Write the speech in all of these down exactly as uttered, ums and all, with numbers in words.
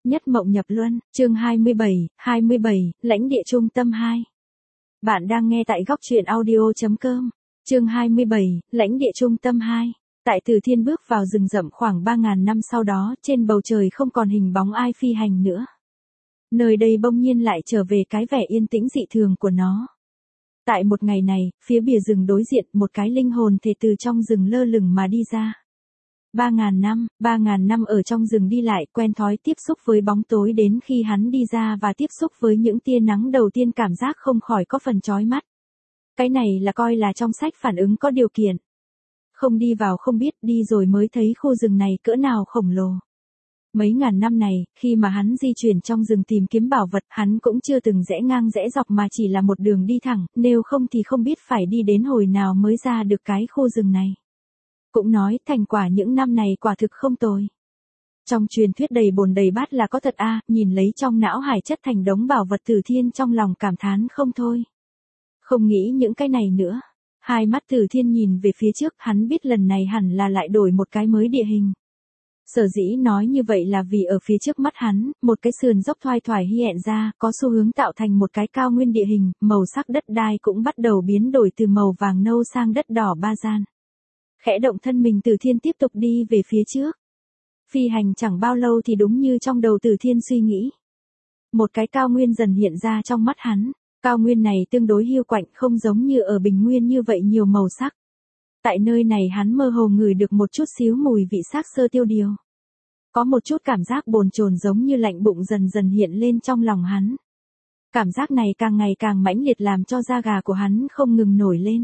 Nhất mộng nhập luân, chương hai mươi bảy, hai mươi bảy, lãnh địa trung tâm hai. Bạn đang nghe tại góc truyện audio.com. Chương hai mươi bảy, lãnh địa trung tâm hai. Tại Từ Thiên bước vào rừng rậm khoảng ba ngàn năm sau đó, trên bầu trời không còn hình bóng ai phi hành nữa. Nơi đây bỗng nhiên lại trở về cái vẻ yên tĩnh dị thường của nó. Tại một ngày này, phía bìa rừng đối diện, một cái linh hồn thể từ trong rừng lơ lửng mà đi ra. Ba ngàn năm, ba ngàn năm ở trong rừng đi lại, quen thói tiếp xúc với bóng tối, đến khi hắn đi ra và tiếp xúc với những tia nắng đầu tiên cảm giác không khỏi có phần chói mắt. Cái này là coi là trong sách phản ứng có điều kiện. Không đi vào không biết, đi rồi mới thấy khu rừng này cỡ nào khổng lồ. Mấy ngàn năm này, khi mà hắn di chuyển trong rừng tìm kiếm bảo vật, hắn cũng chưa từng rẽ ngang rẽ dọc mà chỉ là một đường đi thẳng, nếu không thì không biết phải đi đến hồi nào mới ra được cái khu rừng này. Cũng nói, thành quả những năm này quả thực không tồi. Trong truyền thuyết đầy bồn đầy bát là có thật a, à, nhìn lấy trong não hải chất thành đống bảo vật Từ Thiên trong lòng cảm thán không thôi. Không nghĩ những cái này nữa. Hai mắt Từ Thiên nhìn về phía trước, hắn biết lần này hẳn là lại đổi một cái mới địa hình. Sở dĩ nói như vậy là vì ở phía trước mắt hắn, một cái sườn dốc thoai thoải hiện ra, có xu hướng tạo thành một cái cao nguyên địa hình, màu sắc đất đai cũng bắt đầu biến đổi từ màu vàng nâu sang đất đỏ ba gian. Khẽ động thân mình, Từ Thiên tiếp tục đi về phía trước. Phi hành chẳng bao lâu thì đúng như trong đầu Từ Thiên suy nghĩ. Một cái cao nguyên dần hiện ra trong mắt hắn. Cao nguyên này tương đối hiu quạnh, không giống như ở bình nguyên như vậy nhiều màu sắc. Tại nơi này hắn mơ hồ ngửi được một chút xíu mùi vị xác sơ tiêu điều. Có một chút cảm giác bồn chồn giống như lạnh bụng dần dần hiện lên trong lòng hắn. Cảm giác này càng ngày càng mãnh liệt làm cho da gà của hắn không ngừng nổi lên.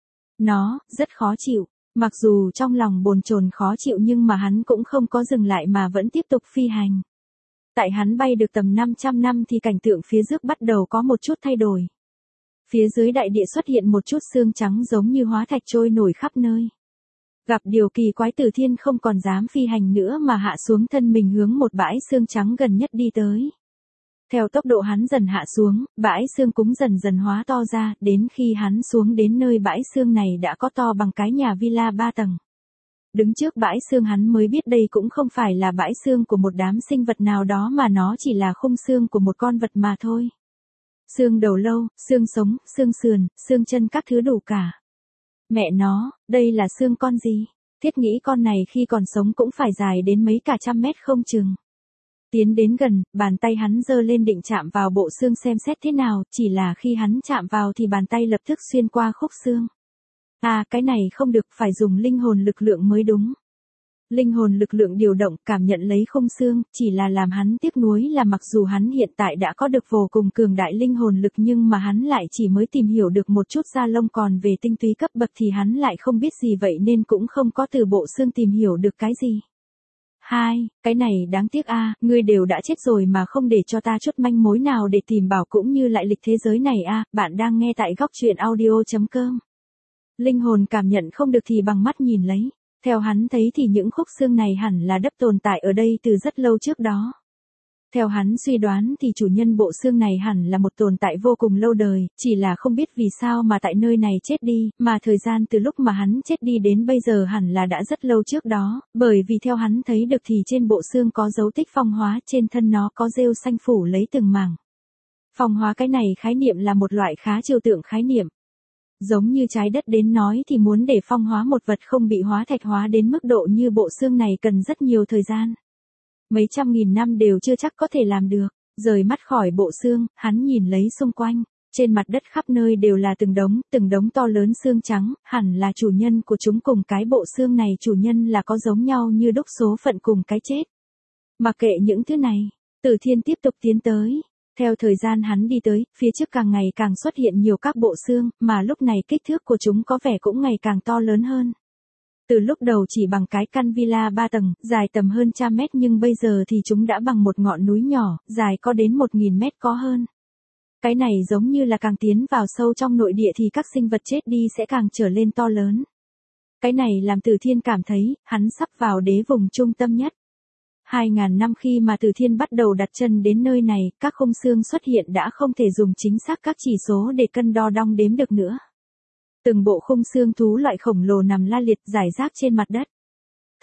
Nó rất khó chịu. Mặc dù trong lòng bồn chồn khó chịu nhưng mà hắn cũng không có dừng lại mà vẫn tiếp tục phi hành. Tại hắn bay được tầm năm trăm năm thì cảnh tượng phía trước bắt đầu có một chút thay đổi. Phía dưới đại địa xuất hiện một chút xương trắng giống như hóa thạch trôi nổi khắp nơi. Gặp điều kỳ quái, Từ Thiên không còn dám phi hành nữa mà hạ xuống thân mình hướng một bãi xương trắng gần nhất đi tới. Theo tốc độ hắn dần hạ xuống, bãi xương cũng dần dần hóa to ra, đến khi hắn xuống đến nơi bãi xương này đã có to bằng cái nhà villa ba tầng. Đứng trước bãi xương hắn mới biết đây cũng không phải là bãi xương của một đám sinh vật nào đó mà nó chỉ là khung xương của một con vật mà thôi. Xương đầu lâu, xương sống, xương sườn, xương chân các thứ đủ cả. Mẹ nó, đây là xương con gì? Thiết nghĩ con này khi còn sống cũng phải dài đến mấy cả trăm mét không chừng. Tiến đến gần, bàn tay hắn giơ lên định chạm vào bộ xương xem xét thế nào, chỉ là khi hắn chạm vào thì bàn tay lập tức xuyên qua khúc xương. À, cái này không được, phải dùng linh hồn lực lượng mới đúng. Linh hồn lực lượng điều động, cảm nhận lấy khung xương, chỉ là làm hắn tiếc nuối là mặc dù hắn hiện tại đã có được vô cùng cường đại linh hồn lực nhưng mà hắn lại chỉ mới tìm hiểu được một chút da lông, còn về tinh túy cấp bậc thì hắn lại không biết gì, vậy nên cũng không có từ bộ xương tìm hiểu được cái gì. Hai, cái này đáng tiếc a, à, ngươi đều đã chết rồi mà không để cho ta chút manh mối nào để tìm bảo cũng như lại lịch thế giới này a, à, bạn đang nghe tại góc truyện audio.com. Linh hồn cảm nhận không được thì bằng mắt nhìn lấy. Theo hắn thấy thì những khúc xương này hẳn là đất tồn tại ở đây từ rất lâu trước đó. Theo hắn suy đoán thì chủ nhân bộ xương này hẳn là một tồn tại vô cùng lâu đời, chỉ là không biết vì sao mà tại nơi này chết đi, mà thời gian từ lúc mà hắn chết đi đến bây giờ hẳn là đã rất lâu trước đó, bởi vì theo hắn thấy được thì trên bộ xương có dấu tích phong hóa, trên thân nó có rêu xanh phủ lấy từng mảng. Phong hóa cái này khái niệm là một loại khá trừu tượng khái niệm. Giống như trái đất đến nói thì muốn để phong hóa một vật không bị hóa thạch hóa đến mức độ như bộ xương này cần rất nhiều thời gian. Mấy trăm nghìn năm đều chưa chắc có thể làm được. Rời mắt khỏi bộ xương, hắn nhìn lấy xung quanh. Trên mặt đất khắp nơi đều là từng đống, từng đống to lớn xương trắng, hẳn là chủ nhân của chúng cùng cái bộ xương này chủ nhân là có giống nhau như đúc số phận cùng cái chết. Mặc kệ những thứ này, Từ Thiên tiếp tục tiến tới. Theo thời gian hắn đi tới, phía trước càng ngày càng xuất hiện nhiều các bộ xương, mà lúc này kích thước của chúng có vẻ cũng ngày càng to lớn hơn. Từ lúc đầu chỉ bằng cái căn villa ba tầng, dài tầm hơn trăm mét nhưng bây giờ thì chúng đã bằng một ngọn núi nhỏ, dài có đến một nghìn mét có hơn. Cái này giống như là càng tiến vào sâu trong nội địa thì các sinh vật chết đi sẽ càng trở lên to lớn. Cái này làm Từ Thiên cảm thấy, hắn sắp vào đế vùng trung tâm nhất. Hai ngàn năm khi mà Từ Thiên bắt đầu đặt chân đến nơi này, các khung xương xuất hiện đã không thể dùng chính xác các chỉ số để cân đo đong đếm được nữa. Từng bộ khung xương thú loại khổng lồ nằm la liệt rải rác trên mặt đất.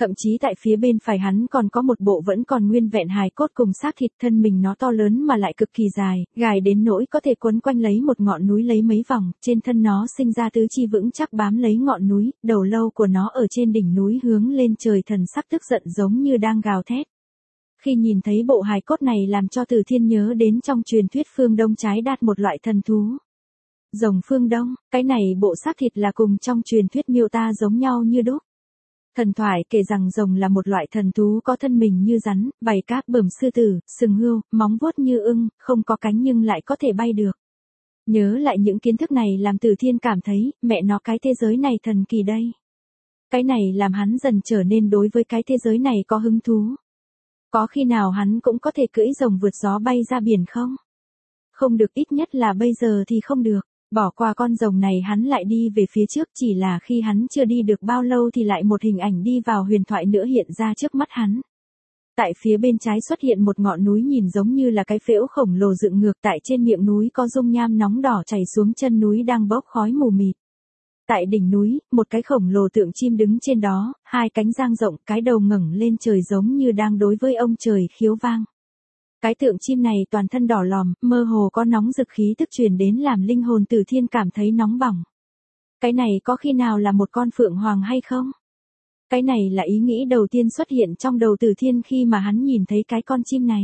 Thậm chí tại phía bên phải hắn còn có một bộ vẫn còn nguyên vẹn hài cốt cùng xác thịt, thân mình nó to lớn mà lại cực kỳ dài, gài đến nỗi có thể quấn quanh lấy một ngọn núi lấy mấy vòng, trên thân nó sinh ra tứ chi vững chắc bám lấy ngọn núi, đầu lâu của nó ở trên đỉnh núi hướng lên trời, thần sắc tức giận giống như đang gào thét. Khi nhìn thấy bộ hài cốt này làm cho Từ Thiên nhớ đến trong truyền thuyết phương Đông trái đạt một loại thần thú. Rồng phương Đông, cái này bộ xác thịt là cùng trong truyền thuyết miêu tả giống nhau như đúc. Thần thoại kể rằng rồng là một loại thần thú có thân mình như rắn, vảy cáp bờm sư tử, sừng hươu, móng vuốt như ưng, không có cánh nhưng lại có thể bay được. Nhớ lại những kiến thức này làm Từ Thiên cảm thấy, mẹ nó cái thế giới này thần kỳ đây. Cái này làm hắn dần trở nên đối với cái thế giới này có hứng thú. Có khi nào hắn cũng có thể cưỡi rồng vượt gió bay ra biển không? Không được, ít nhất là bây giờ thì không được. Bỏ qua con rồng này hắn lại đi về phía trước, chỉ là khi hắn chưa đi được bao lâu thì lại một hình ảnh đi vào huyền thoại nữa hiện ra trước mắt hắn. Tại phía bên trái xuất hiện một ngọn núi nhìn giống như là cái phễu khổng lồ dựng ngược, tại trên miệng núi có dung nham nóng đỏ chảy xuống chân núi đang bốc khói mù mịt. Tại đỉnh núi, một cái khổng lồ tượng chim đứng trên đó, hai cánh dang rộng, cái đầu ngẩng lên trời giống như đang đối với ông trời khiếu vang. Cái tượng chim này toàn thân đỏ lòm, mơ hồ có nóng rực khí tức truyền đến làm linh hồn Từ Thiên cảm thấy nóng bỏng. Cái này có khi nào là một con phượng hoàng hay không? Cái này là ý nghĩ đầu tiên xuất hiện trong đầu Từ Thiên khi mà hắn nhìn thấy cái con chim này.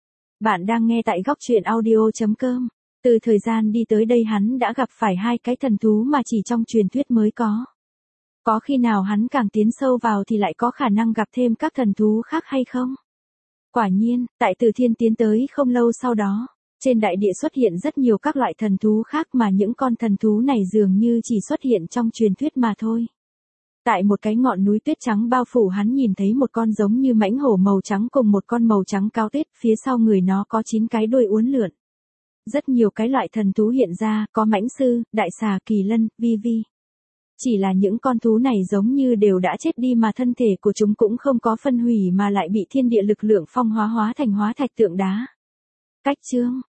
Bạn đang nghe tại góc truyện audio chấm com. Từ thời gian đi tới đây hắn đã gặp phải hai cái thần thú mà chỉ trong truyền thuyết mới có. Có khi nào hắn càng tiến sâu vào thì lại có khả năng gặp thêm các thần thú khác hay không? Quả nhiên, tại Từ Thiên tiến tới không lâu sau đó, trên đại địa xuất hiện rất nhiều các loại thần thú khác mà những con thần thú này dường như chỉ xuất hiện trong truyền thuyết mà thôi. Tại một cái ngọn núi tuyết trắng bao phủ hắn nhìn thấy một con giống như mãnh hổ màu trắng cùng một con màu trắng cao tuyết, phía sau người nó có chín cái đuôi uốn lượn. Rất nhiều cái loại thần thú hiện ra, có mãnh sư, đại xà, kỳ lân, vi vi. Chỉ là những con thú này giống như đều đã chết đi mà thân thể của chúng cũng không có phân hủy mà lại bị thiên địa lực lượng phong hóa hóa thành hóa thạch tượng đá. Cách chương,